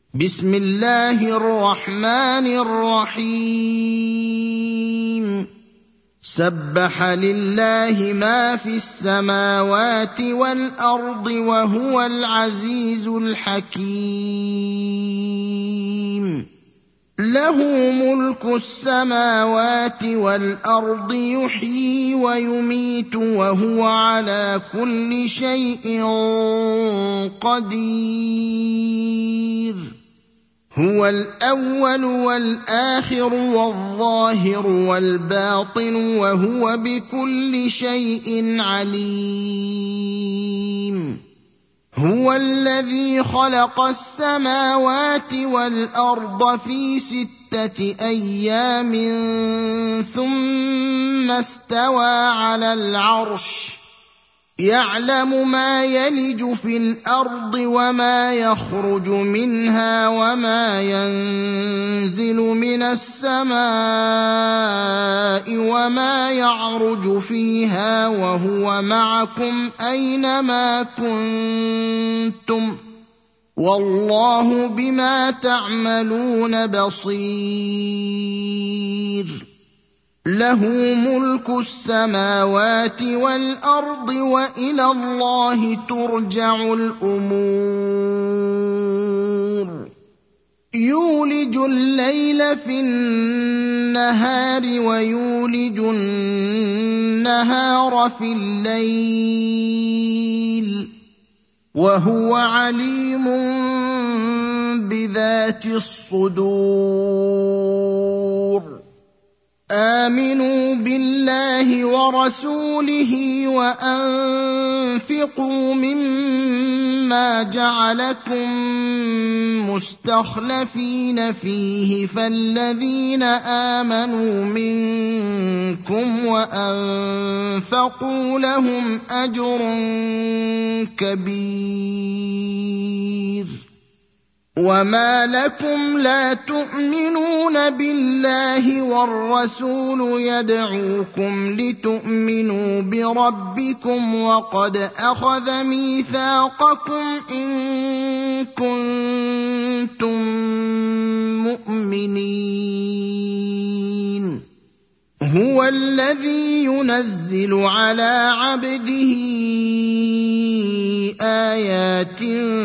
بسم الله الرحمن الرحيم سبح لله ما في السماوات والأرض وهو العزيز الحكيم له ملك السماوات والأرض يحيي ويميت وهو على كل شيء قدير هو الأول والآخر والظاهر والباطن وهو بكل شيء عليم هو الذي خلق السماوات والأرض في 6 أيام ثم استوى على العرش يعلم ما يلج في الأرض وما يخرج منها وما ينزل من السماء وما يعرج فيها وهو معكم أينما كنتم والله بما تعملون بصير له ملك السماوات والأرض وإلى الله ترجع الأمور يولج الليل في النهار ويولج النهار في الليل وهو عليم بذات الصدور آمنوا بالله ورسوله وأنفقوا مما جعلكم مستخلفين فيه فالذين آمنوا منكم وأنفقوا لهم أجر كبير وما لكم لا تؤمنون بالله والرسول يدعوكم لتؤمنوا بربكم وقد أخذ ميثاقكم إن كنتم مؤمنين هو الذي ينزل على عبده آيات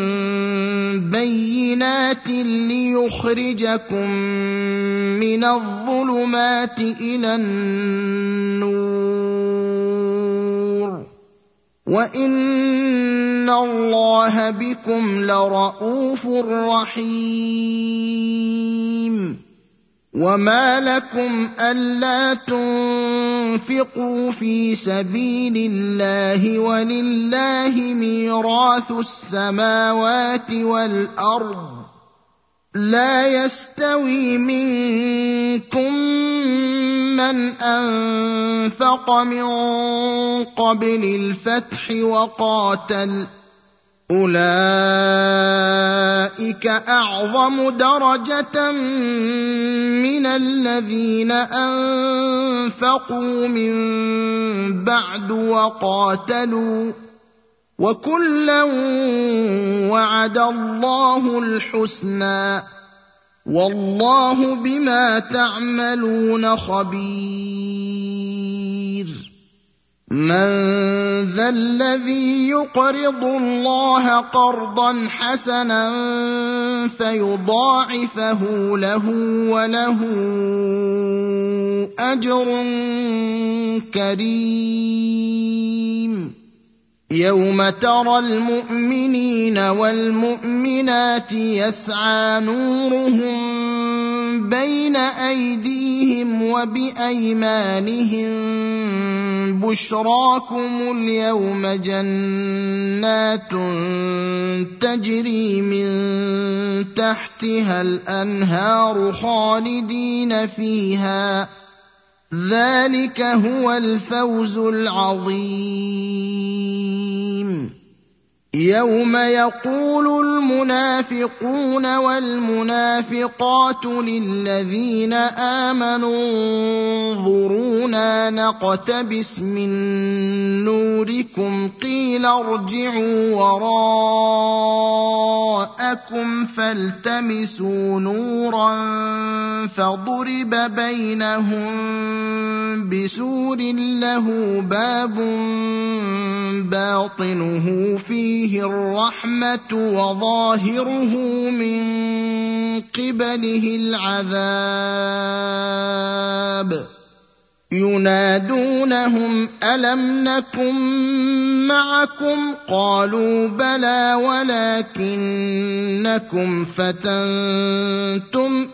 بينات ليخرجكم من الظلمات إلى النور وإن الله بكم لرءوف رحيم وما لكم ألا تنفقوا في سبيل الله ولله ميراث السماوات والأرض لا يستوي منكم من أنفق من قبل الفتح وقاتل أولئك أعظم درجة من الذين أنفقوا من بعد وقاتلوا وكلا وعد الله الحسنى والله بما تعملون خبير من ذا الذي يقرض الله قرضا حسنا فيضاعفه له وله أجر كريم يوم ترى المؤمنين والمؤمنات يسعى نورهم بين أيديهم وبأيمانهم بشراكم اليوم جنات تجري من تحتها الأنهار خالدين فيها ذلك هو الفوز العظيم يوم يقول المنافقون والمنافقات للذين آمنوا انظرونا نقتبس من نوركم قيل ارجعوا لكم فالتمسوا نورا فضرب بينهم بسور له باب باطنه فيه الرحمة وظاهره من قبله العذاب ينادونهم ألم نكن معكم قالوا بلى ولكنكم فتنتم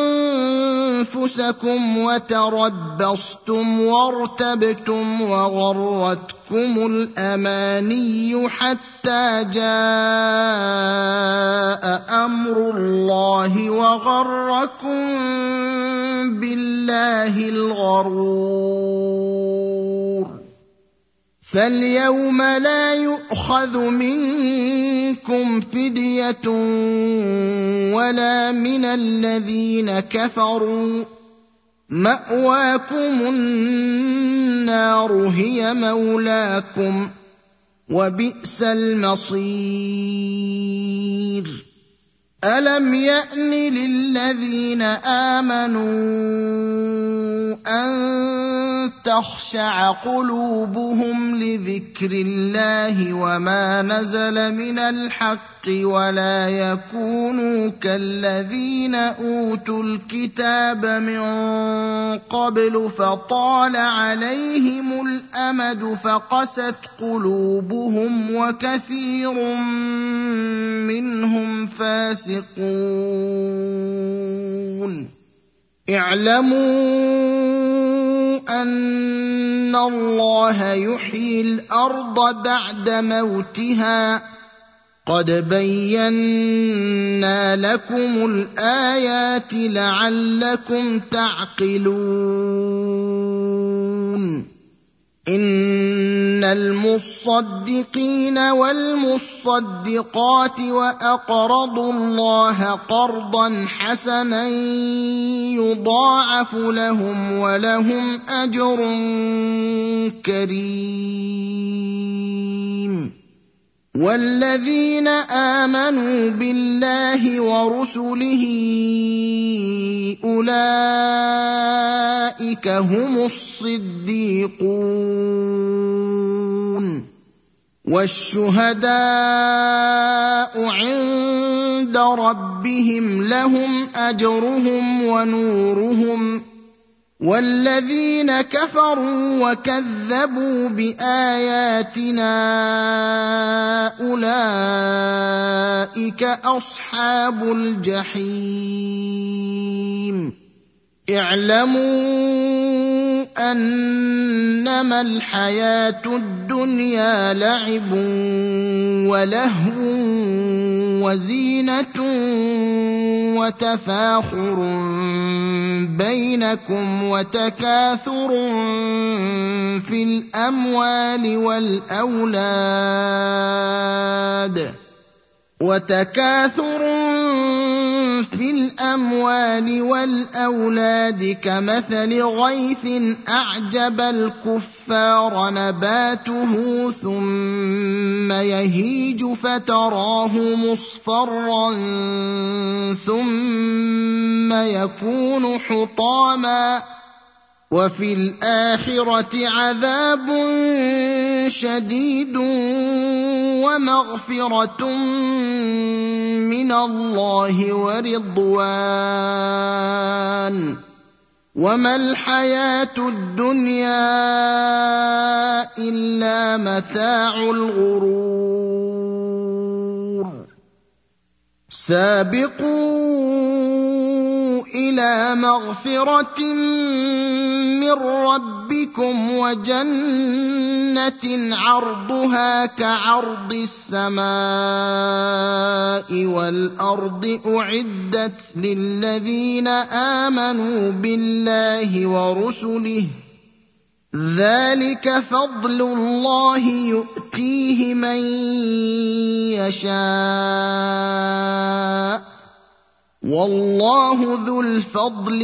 أنفسكم وتربصتم وارتبتم وغرتكم الأماني حتى جاء أمر الله وغركم بالله الغرور فاليوم لا يؤخذ منكم فدية ولا من الذين كفروا مأواكم النار هي مولاكم وبئس المصير ألم يأن للذين آمنوا أن تخشع قلوبهم لذكر الله وما نزل من الحق ولا يكونوا كالذين أوتوا الكتاب من قبل فطال عليهم الأمد فقست قلوبهم وكثير منهم فاسقون اعلموا أن الله يحيي الأرض بعد موتها قد بينا لكم الآيات لعلكم تعقلون إن المصدقين والمصدقات وأقرضوا الله قرضا حسنا يضاعف لهم ولهم أجر كريم والذين آمنوا بالله ورسله أولئك هم الصديقون والشهداء عند ربهم لهم أجرهم ونورهم والذين كفروا وكذبوا بآياتنا أولئك أصحاب الجحيم اعلموا أنما الحياة الدنيا لعب ولهو وزينة وتفاخر بينكم وتكاثر في الأموال والأولاد كمثل غيث أعجب الكفار نباته ثم يهيج فتراه مصفرا ثم يكون حطاما وفي الآخرة عذاب شديد ومغفرة من الله ورضوان وما الحياة الدنيا إلا متاع الغرور سابقوا إلى مغفرة من ربكم وجنة عرضها كعرض السماء والأرض أعدت للذين آمنوا بالله ورسله ذلك فضل الله يؤتيه من يشاء والله ذو الفضل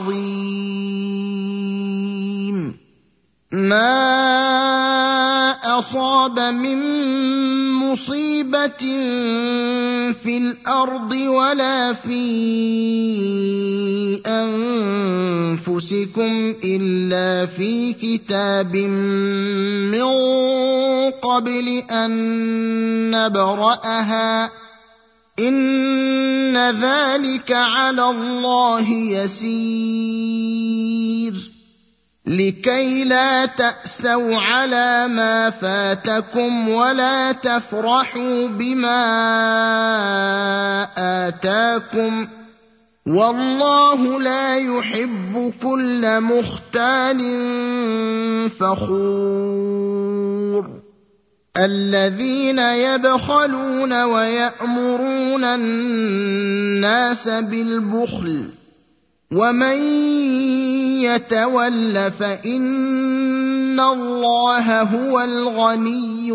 العظيم ما أصاب من مصيبة في الأرض ولا في أنفسكم إلا في كتاب من قبل أن نبرأها إن ذلك على الله يسير لكي لا تأسوا على ما فاتكم ولا تفرحوا بما آتاكم والله لا يحب كل مختال فخور الذين يبخلون ويأمرون الناس بالبخل ومن يتول فإن الله هو الغني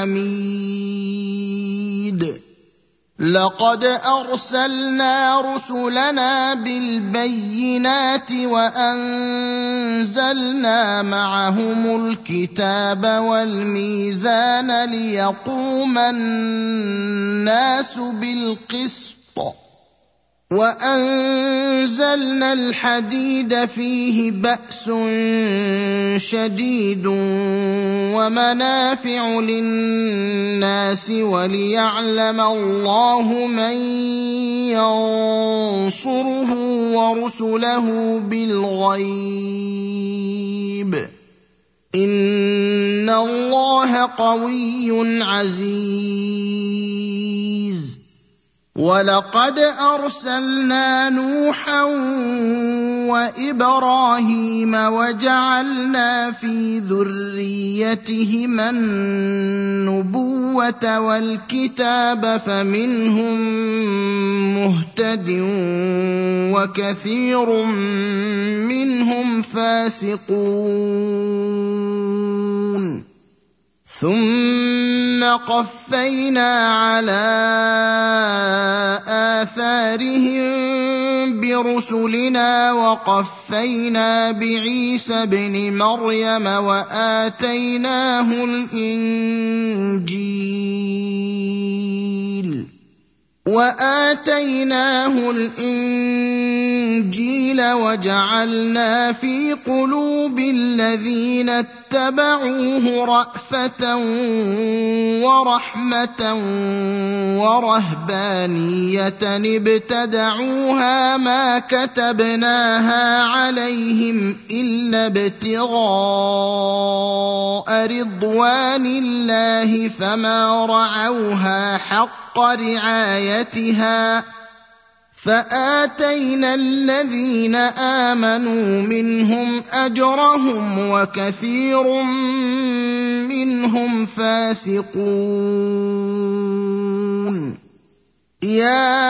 الحميد لقد أرسلنا رسلنا بالبينات وأنزلنا معهم الكتاب والميزان ليقوم الناس بالقسط وأنزلنا الحديد فيه بأس شديد ومنافع للناس وليعلم الله من ينصره ورسله بالغيب إن الله قوي عزيز ولقد أرسلنا نوحا وإبراهيم وجعلنا في ذريتهما النبوة والكتاب فمنهم مهتد وكثير منهم فاسقون ثم قفينا على آثارهم برسلنا وقفينا بعيسى ابن مريم وآتيناه الإنجيل وجعلنا في قلوب الذين اتبعوه رأفة ورحمة ورهبانية ابتدعوها ما كتبناها عليهم إلا ابتغاء رضوان الله فما رعوها حق رعايتها فآتينا الذين آمنوا منهم أجرهم وكثير منهم فاسقون يا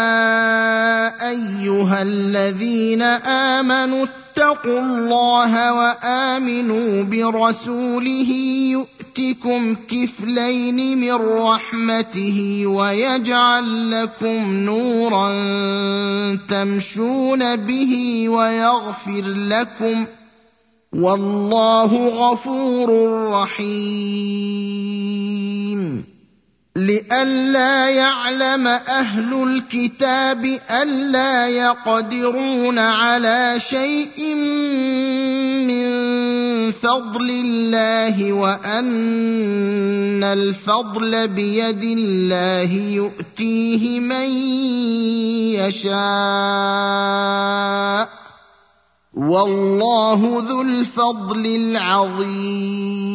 أيها الذين آمنوا اتقوا الله وآمنوا برسوله يؤتكم كفلين من رحمته ويجعل لكم نورا تمشون به ويغفر لكم والله غفور رحيم لئلا يعلم أهل الكتاب ألا يقدرون على شيء من فضل الله وأن الفضل بيد الله يؤتيه من يشاء والله ذو الفضل العظيم